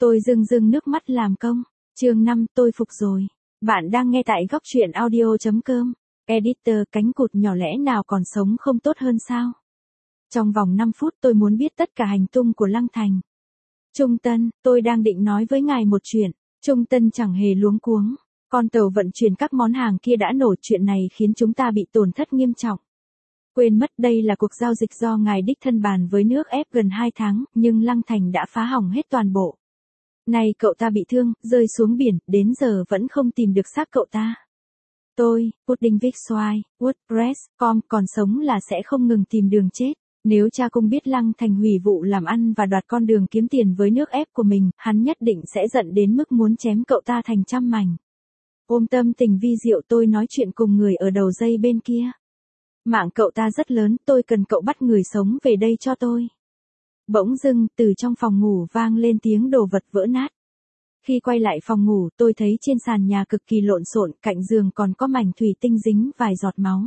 Tôi rưng rưng nước mắt làm công. Chương 5, tôi phục rồi. Bạn đang nghe tại góc truyện audio.com. Editor, cánh cụt nhỏ lẽ nào còn sống không tốt hơn sao? Trong vòng 5 phút tôi muốn biết tất cả hành tung của Lăng Thành. Trung Tân, tôi đang định nói với ngài một chuyện. Trung Tân chẳng hề luống cuống. Con tàu vận chuyển các món hàng kia đã nổ, chuyện này khiến chúng ta bị tổn thất nghiêm trọng. Quên mất đây là cuộc giao dịch do ngài đích thân bàn với nước ép gần 2 tháng, nhưng Lăng Thành đã phá hỏng hết toàn bộ. Này cậu ta bị thương, rơi xuống biển, đến giờ vẫn không tìm được xác cậu ta. Tôi, Pudding Vixoy, WordPress.com còn sống là sẽ không ngừng tìm đường chết. Nếu cha cung biết Lăng Thành hủy vụ làm ăn và đoạt con đường kiếm tiền với nước ép của mình, hắn nhất định sẽ giận đến mức muốn chém cậu ta thành trăm mảnh. Ôm tâm tình vi diệu tôi nói chuyện cùng người ở đầu dây bên kia. Mạng cậu ta rất lớn, tôi cần cậu bắt người sống về đây cho tôi. Bỗng dưng, từ trong phòng ngủ vang lên tiếng đồ vật vỡ nát. Khi quay lại phòng ngủ, tôi thấy trên sàn nhà cực kỳ lộn xộn, cạnh giường còn có mảnh thủy tinh dính vài giọt máu.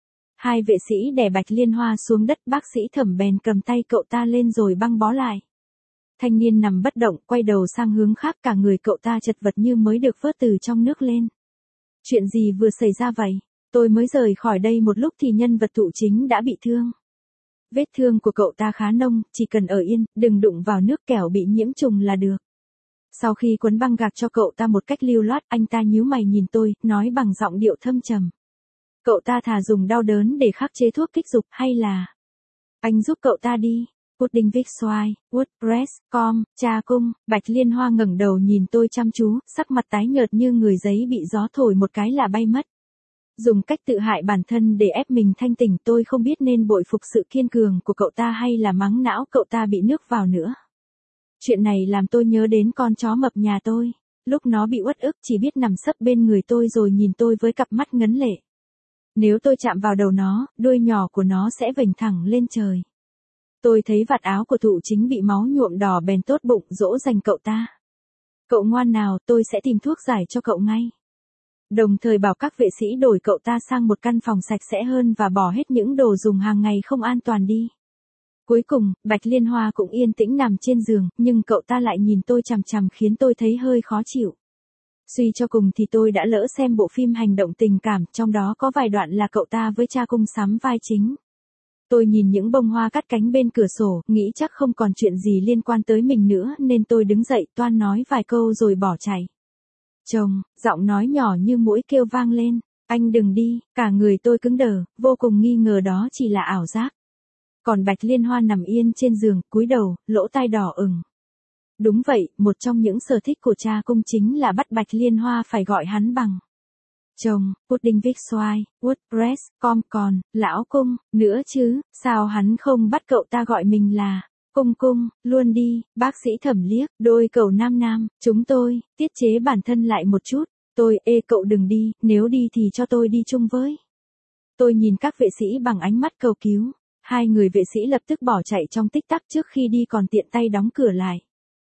Hai vệ sĩ đè Bạch Liên Hoa xuống đất, bác sĩ Thẩm bèn cầm tay cậu ta lên rồi băng bó lại. Thanh niên nằm bất động, quay đầu sang hướng khác, cả người cậu ta chật vật như mới được vớt từ trong nước lên. Chuyện gì vừa xảy ra vậy? Tôi mới rời khỏi đây một lúc thì nhân vật thụ chính đã bị thương. Vết thương của cậu ta khá nông, chỉ cần ở yên, đừng đụng vào nước kẻo bị nhiễm trùng là được. Sau khi quấn băng gạc cho cậu ta một cách lưu loát, anh ta nhíu mày nhìn tôi, nói bằng giọng điệu thâm trầm. Cậu ta thà dùng đau đớn để khắc chế thuốc kích dục hay là... Anh giúp cậu ta đi. Pudding Vixoy, WordPress.com, cha cung. Bạch Liên Hoa ngẩng đầu nhìn tôi chăm chú, sắc mặt tái nhợt như người giấy bị gió thổi một cái là bay mất. Dùng cách tự hại bản thân để ép mình thanh tỉnh, tôi không biết nên bội phục sự kiên cường của cậu ta hay là mắng não cậu ta bị nước vào nữa. Chuyện này làm tôi nhớ đến con chó mập nhà tôi. Lúc nó bị uất ức chỉ biết nằm sấp bên người tôi rồi nhìn tôi với cặp mắt ngấn lệ. Nếu tôi chạm vào đầu nó, đuôi nhỏ của nó sẽ vểnh thẳng lên trời. Tôi thấy vạt áo của thụ chính bị máu nhuộm đỏ bèn tốt bụng dỗ dành cậu ta. Cậu ngoan nào, tôi sẽ tìm thuốc giải cho cậu ngay. Đồng thời bảo các vệ sĩ đổi cậu ta sang một căn phòng sạch sẽ hơn và bỏ hết những đồ dùng hàng ngày không an toàn đi. Cuối cùng, Bạch Liên Hoa cũng yên tĩnh nằm trên giường, nhưng cậu ta lại nhìn tôi chằm chằm khiến tôi thấy hơi khó chịu. Suy cho cùng thì tôi đã lỡ xem bộ phim hành động tình cảm, trong đó có vài đoạn là cậu ta với cha cung sắm vai chính. Tôi nhìn những bông hoa cắt cánh bên cửa sổ, nghĩ chắc không còn chuyện gì liên quan tới mình nữa nên tôi đứng dậy toan nói vài câu rồi bỏ chạy. Chồng, giọng nói nhỏ như muỗi kêu vang lên, anh đừng đi, cả người tôi cứng đờ, vô cùng nghi ngờ đó chỉ là ảo giác. Còn Bạch Liên Hoa nằm yên trên giường, cúi đầu, lỗ tai đỏ ửng. Đúng vậy, một trong những sở thích của cha cung chính là bắt Bạch Liên Hoa phải gọi hắn bằng chồng. Pudding Vixoy, WordPress.com còn, lão cung, nữa chứ, sao hắn không bắt cậu ta gọi mình là cung cung, luôn đi. Bác sĩ Thẩm liếc, đôi cậu nam nam, chúng tôi, tiết chế bản thân lại một chút. Tôi, cậu đừng đi, nếu đi thì cho tôi đi chung với. Tôi nhìn các vệ sĩ bằng ánh mắt cầu cứu. Hai người vệ sĩ lập tức bỏ chạy trong tích tắc, trước khi đi còn tiện tay đóng cửa lại.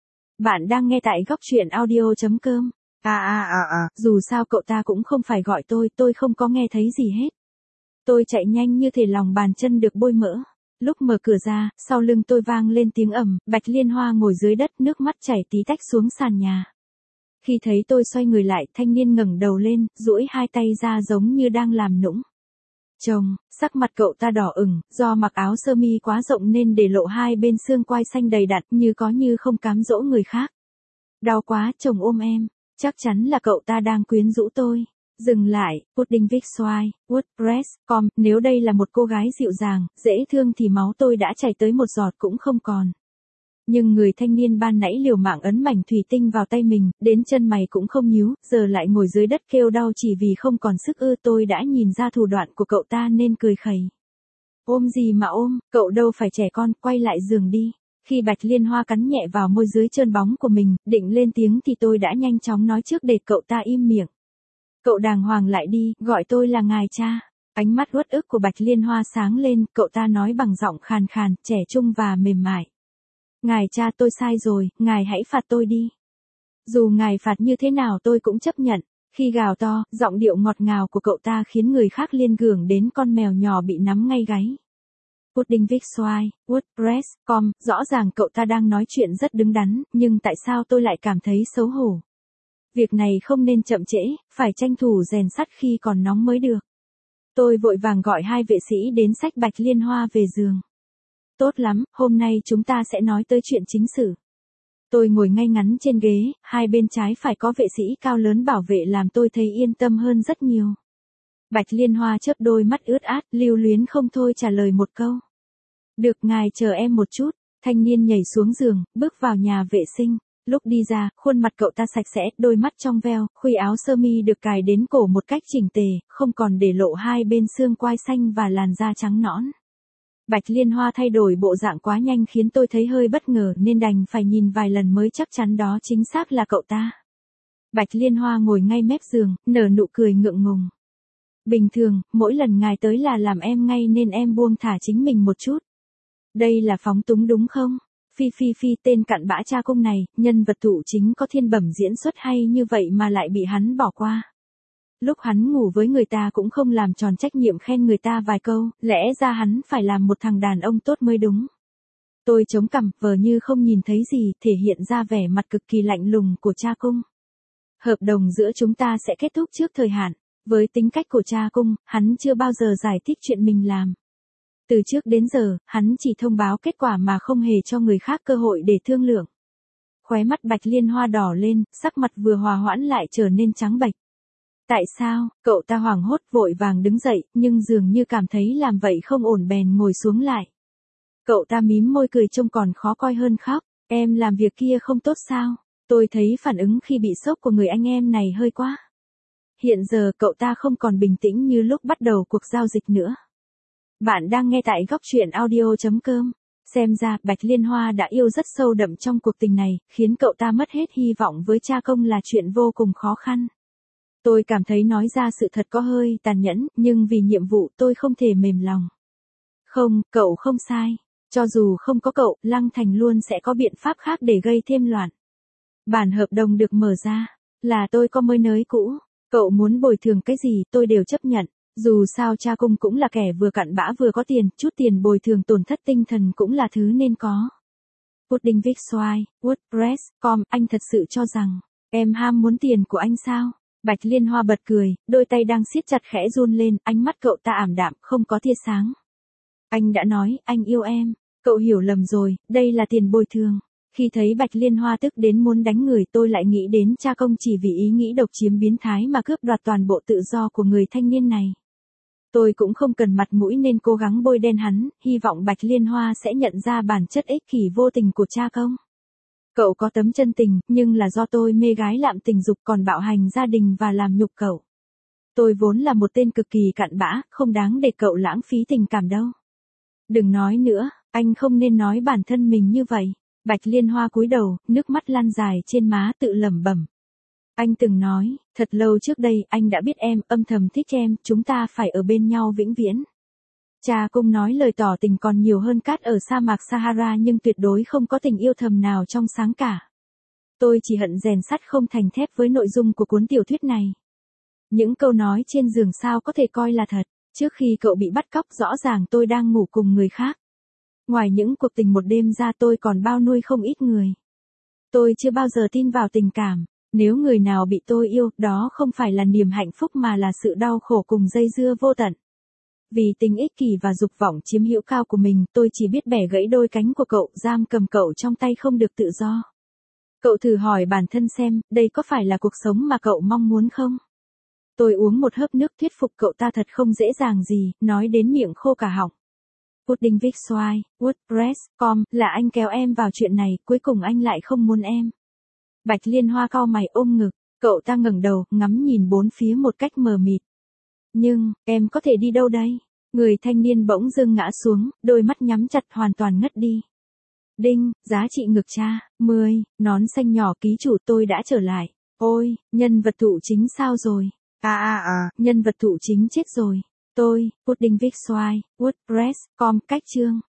Bạn đang nghe tại góc truyện audio.com. Dù sao cậu ta cũng không phải gọi tôi không có nghe thấy gì hết. Tôi chạy nhanh như thể lòng bàn chân được bôi mỡ. Lúc mở cửa ra, sau lưng tôi vang lên tiếng ầm, Bạch Liên Hoa ngồi dưới đất, nước mắt chảy tí tách xuống sàn nhà. Khi thấy tôi xoay người lại, thanh niên ngẩng đầu lên, duỗi hai tay ra giống như đang làm nũng. Chồng, sắc mặt cậu ta đỏ ửng, do mặc áo sơ mi quá rộng nên để lộ hai bên xương quai xanh đầy đặn, như có như không cám dỗ người khác. Đau quá, chồng ôm em. Chắc chắn là cậu ta đang quyến rũ tôi. Dừng lại, Pudding Vixoy, WordPress.com, nếu đây là một cô gái dịu dàng, dễ thương thì máu tôi đã chảy tới một giọt cũng không còn. Nhưng người thanh niên ban nãy liều mạng ấn mảnh thủy tinh vào tay mình, đến chân mày cũng không nhíu, giờ lại ngồi dưới đất kêu đau chỉ vì không còn sức ư. Tôi đã nhìn ra thủ đoạn của cậu ta nên cười khẩy. Ôm gì mà ôm, cậu đâu phải trẻ con, quay lại giường đi. Khi Bạch Liên Hoa cắn nhẹ vào môi dưới trơn bóng của mình, định lên tiếng thì tôi đã nhanh chóng nói trước để cậu ta im miệng. Cậu đàng hoàng lại đi, gọi tôi là ngài cha. Ánh mắt uất ức của Bạch Liên Hoa sáng lên, cậu ta nói bằng giọng khàn khàn, trẻ trung và mềm mại. Ngài cha, tôi sai rồi, ngài hãy phạt tôi đi. Dù ngài phạt như thế nào tôi cũng chấp nhận. Khi gào to, giọng điệu ngọt ngào của cậu ta khiến người khác liên tưởng đến con mèo nhỏ bị nắm ngay gáy. Pudding Vic Xoài, WordPress.com, rõ ràng cậu ta đang nói chuyện rất đứng đắn, nhưng tại sao tôi lại cảm thấy xấu hổ? Việc này không nên chậm trễ, phải tranh thủ rèn sắt khi còn nóng mới được. Tôi vội vàng gọi 2 vệ sĩ đến xách Bạch Liên Hoa về giường. Tốt lắm, hôm nay chúng ta sẽ nói tới chuyện chính sự. Tôi ngồi ngay ngắn trên ghế, hai bên trái phải có vệ sĩ cao lớn bảo vệ làm tôi thấy yên tâm hơn rất nhiều. Bạch Liên Hoa chớp đôi mắt ướt át, lưu luyến không thôi trả lời một câu. Được, ngài chờ em một chút. Thanh niên nhảy xuống giường, bước vào nhà vệ sinh. Lúc đi ra, khuôn mặt cậu ta sạch sẽ, đôi mắt trong veo, khuy áo sơ mi được cài đến cổ một cách chỉnh tề, không còn để lộ hai bên xương quai xanh và làn da trắng nõn. Bạch Liên Hoa thay đổi bộ dạng quá nhanh khiến tôi thấy hơi bất ngờ nên đành phải nhìn vài lần mới chắc chắn đó chính xác là cậu ta. Bạch Liên Hoa ngồi ngay mép giường, nở nụ cười ngượng ngùng. Bình thường, mỗi lần ngài tới là làm em ngay nên em buông thả chính mình một chút. Đây là phóng túng đúng không? Phi, tên cặn bã cha cung này, nhân vật thủ chính có thiên bẩm diễn xuất hay như vậy mà lại bị hắn bỏ qua. Lúc hắn ngủ với người ta cũng không làm tròn trách nhiệm khen người ta vài câu, lẽ ra hắn phải làm một thằng đàn ông tốt mới đúng. Tôi chống cằm, vờ như không nhìn thấy gì, thể hiện ra vẻ mặt cực kỳ lạnh lùng của cha cung. Hợp đồng giữa chúng ta sẽ kết thúc trước thời hạn. Với tính cách của cha cung, hắn chưa bao giờ giải thích chuyện mình làm. Từ trước đến giờ, hắn chỉ thông báo kết quả mà không hề cho người khác cơ hội để thương lượng. Khóe mắt Bạch Liên Hoa đỏ lên, sắc mặt vừa hòa hoãn lại trở nên trắng bệch. Tại sao? Cậu ta hoảng hốt vội vàng đứng dậy, nhưng dường như cảm thấy làm vậy không ổn bèn ngồi xuống lại. Cậu ta mím môi cười trông còn khó coi hơn khóc. Em làm việc kia không tốt sao? Tôi thấy phản ứng khi bị sốc của người anh em này hơi quá. Hiện giờ cậu ta không còn bình tĩnh như lúc bắt đầu cuộc giao dịch nữa. Bạn đang nghe tại góc truyện audio.com. Xem ra Bạch Liên Hoa đã yêu rất sâu đậm trong cuộc tình này, khiến cậu ta mất hết hy vọng với cha công là chuyện vô cùng khó khăn. Tôi cảm thấy nói ra sự thật có hơi tàn nhẫn, nhưng vì nhiệm vụ tôi không thể mềm lòng. Không, cậu không sai. Cho dù không có cậu, Lăng Thành luôn sẽ có biện pháp khác để gây thêm loạn. Bản hợp đồng được mở ra, là tôi có mới nới cũ. Cậu muốn bồi thường cái gì tôi đều chấp nhận. Dù sao cha cung cũng là kẻ vừa cặn bã vừa có tiền, chút tiền bồi thường tổn thất tinh thần cũng là thứ nên có. Pudding Vic Xoài, WordPress.com, anh thật sự cho rằng, em ham muốn tiền của anh sao? Bạch Liên Hoa bật cười, đôi tay đang siết chặt khẽ run lên, ánh mắt cậu ta ảm đạm, không có tia sáng. Anh đã nói, anh yêu em. Cậu hiểu lầm rồi, đây là tiền bồi thường. Khi thấy Bạch Liên Hoa tức đến muốn đánh người tôi lại nghĩ đến cha công chỉ vì ý nghĩ độc chiếm biến thái mà cướp đoạt toàn bộ tự do của người thanh niên này. Tôi cũng không cần mặt mũi nên cố gắng bôi đen hắn, hy vọng Bạch Liên Hoa sẽ nhận ra bản chất ích kỷ vô tình của cha công. Cậu có tấm chân tình, nhưng là do tôi mê gái lạm tình dục còn bạo hành gia đình và làm nhục cậu. Tôi vốn là một tên cực kỳ cặn bã, không đáng để cậu lãng phí tình cảm đâu. Đừng nói nữa, anh không nên nói bản thân mình như vậy. Bạch Liên Hoa cúi đầu, nước mắt lan dài trên má tự lẩm bẩm. Anh từng nói, thật lâu trước đây anh đã biết em, âm thầm thích em, chúng ta phải ở bên nhau vĩnh viễn. Cha cung nói lời tỏ tình còn nhiều hơn cát ở sa mạc Sahara nhưng tuyệt đối không có tình yêu thầm nào trong sáng cả. Tôi chỉ hận rèn sắt không thành thép với nội dung của cuốn tiểu thuyết này. Những câu nói trên giường sao có thể coi là thật, trước khi cậu bị bắt cóc rõ ràng tôi đang ngủ cùng người khác. Ngoài những cuộc tình một đêm ra tôi còn bao nuôi không ít người. Tôi chưa bao giờ tin vào tình cảm, nếu người nào bị tôi yêu, đó không phải là niềm hạnh phúc mà là sự đau khổ cùng dây dưa vô tận. Vì tình ích kỷ và dục vọng chiếm hữu cao của mình, tôi chỉ biết bẻ gãy đôi cánh của cậu, giam cầm cậu trong tay không được tự do. Cậu thử hỏi bản thân xem, đây có phải là cuộc sống mà cậu mong muốn không? Tôi uống một hớp nước thuyết phục cậu ta thật không dễ dàng gì, nói đến miệng khô cả họng. Pudding Vic Xoài, WordPress.com, là anh kéo em vào chuyện này, cuối cùng anh lại không muốn em. Bạch Liên Hoa cau mày ôm ngực, cậu ta ngẩng đầu, ngắm nhìn bốn phía một cách mờ mịt. Nhưng, em có thể đi đâu đây? Người thanh niên bỗng dưng ngã xuống, đôi mắt nhắm chặt hoàn toàn ngất đi. Đinh, giá trị ngược cha, 10, nón xanh nhỏ ký chủ tôi đã trở lại. Ôi, nhân vật thụ chính sao rồi? Nhân vật thụ chính chết rồi. Tôi, Pudding Vic Xoài, WordPress.com, cách chương.